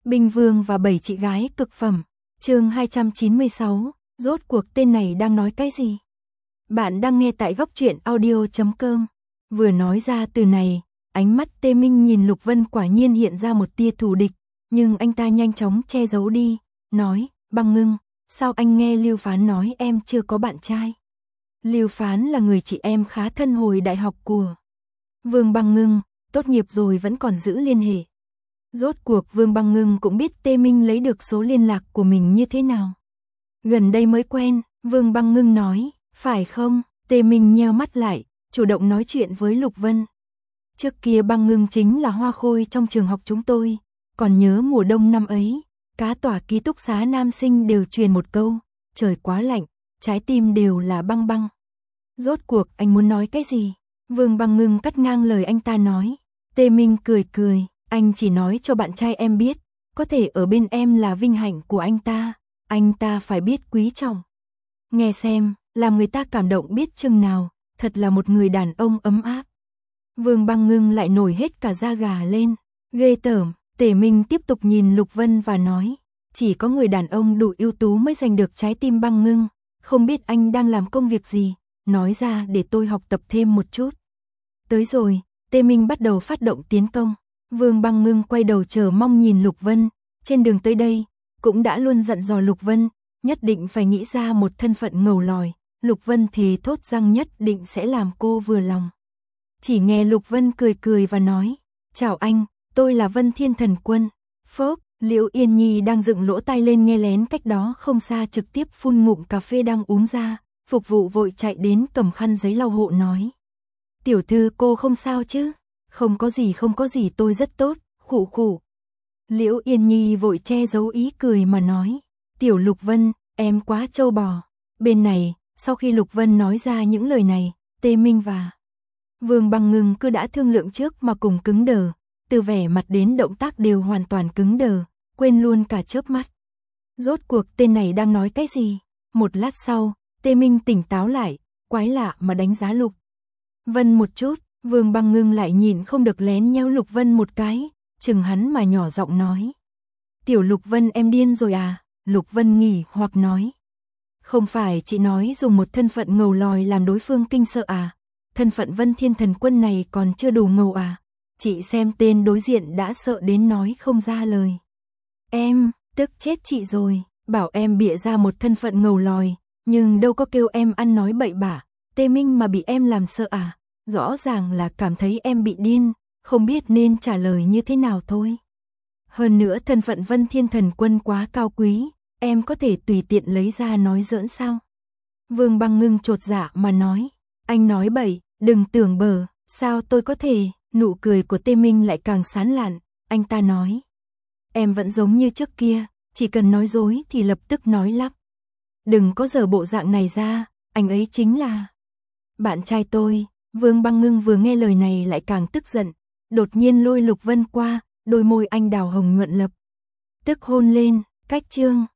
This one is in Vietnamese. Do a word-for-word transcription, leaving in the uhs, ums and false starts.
Binh Vương và bảy chị gái cực phẩm. Chương hai trăm chín mươi sáu, rốt cuộc tên này đang nói cái gì? Bạn đang nghe tại góc truyện audio chấm com. Vừa nói ra từ này, ánh mắt Tê Minh nhìn Lục Vân quả nhiên hiện ra một tia thù địch, nhưng anh ta nhanh chóng che giấu đi, nói, Băng Ngưng, sao anh nghe Lưu Phán nói em chưa có bạn trai? Lưu Phán là người chị em khá thân hồi đại học của Vương Băng Ngưng, tốt nghiệp rồi vẫn còn giữ liên hệ. Rốt cuộc Vương Băng Ngưng cũng biết Tê Minh lấy được số liên lạc của mình như thế nào. Gần đây mới quen, Vương Băng Ngưng nói, phải không? Tê Minh nheo mắt lại, chủ động nói chuyện với Lục Vân. Trước kia Băng Ngưng chính là hoa khôi trong trường học chúng tôi, còn nhớ mùa đông năm ấy, cá tỏa ký túc xá nam sinh đều truyền một câu, trời quá lạnh, trái tim đều là băng băng. Rốt cuộc anh muốn nói cái gì? Vương Băng Ngưng cắt ngang lời anh ta nói. Tê Minh cười cười, anh chỉ nói cho bạn trai em biết, có thể ở bên em là vinh hạnh của anh ta, anh ta phải biết quý trọng. Nghe xem, làm người ta cảm động biết chừng nào, thật là một người đàn ông ấm áp. Vương Băng Ngưng lại nổi hết cả da gà lên, ghê tởm. Tề Minh tiếp tục nhìn Lục Vân và nói, chỉ có người đàn ông đủ ưu tú mới giành được trái tim Băng Ngưng, không biết anh đang làm công việc gì, nói ra để tôi học tập thêm một chút. Tới rồi, Tê Minh bắt đầu phát động tiến công. Vương Băng Ngưng quay đầu chờ mong nhìn Lục Vân, trên đường tới đây, cũng đã luôn dặn dò Lục Vân, nhất định phải nghĩ ra một thân phận ngầu lòi, Lục Vân thì thốt răng nhất định sẽ làm cô vừa lòng. Chỉ nghe Lục Vân cười cười và nói, chào anh, tôi là Vân Thiên Thần Quân. Phốc, Liễu Yên Nhi đang dựng lỗ tai lên nghe lén cách đó không xa trực tiếp phun ngụm cà phê đang uống ra, phục vụ vội chạy đến cầm khăn giấy lau hộ nói. Tiểu thư cô không sao chứ? Không có gì không có gì tôi rất tốt, khụ khụ. Liễu Yên Nhi vội che giấu ý cười mà nói, Tiểu Lục Vân, em quá trâu bò. Bên này, sau khi Lục Vân nói ra những lời này, Tê Minh và Vương Băng Ngưng cứ đã thương lượng trước mà cùng cứng đờ, từ vẻ mặt đến động tác đều hoàn toàn cứng đờ, quên luôn cả chớp mắt. Rốt cuộc tên này đang nói cái gì? Một lát sau, Tê Minh tỉnh táo lại, quái lạ mà đánh giá Lục Vân một chút, Vương Băng Ngưng lại nhìn không được lén nhéo Lục Vân một cái, chừng hắn mà nhỏ giọng nói. Tiểu Lục Vân em điên rồi à? Lục Vân nghỉ hoặc nói. Không phải chị nói dùng một thân phận ngầu lòi làm đối phương kinh sợ à? Thân phận Vân Thiên Thần Quân này còn chưa đủ ngầu à? Chị xem tên đối diện đã sợ đến nói không ra lời. Em, tức chết chị rồi, bảo em bịa ra một thân phận ngầu lòi, nhưng đâu có kêu em ăn nói bậy bạ, Tê Minh mà bị em làm sợ à? Rõ ràng là cảm thấy em bị điên, không biết nên trả lời như thế nào thôi. Hơn nữa thân phận Vân Thiên Thần Quân quá cao quý, em có thể tùy tiện lấy ra nói giỡn sao? Vương Băng Ngưng chột dạ mà nói, anh nói bậy, đừng tưởng bờ, sao tôi có thể? Nụ cười của Tê Minh lại càng sán lạn, anh ta nói. Em vẫn giống như trước kia, chỉ cần nói dối thì lập tức nói lắp. Đừng có giở bộ dạng này ra, anh ấy chính là bạn trai tôi. Vương Băng Ngưng vừa nghe lời này lại càng tức giận, đột nhiên lôi Lục Vân qua, đôi môi anh đào hồng nhuận lập tức hôn lên, cách chương.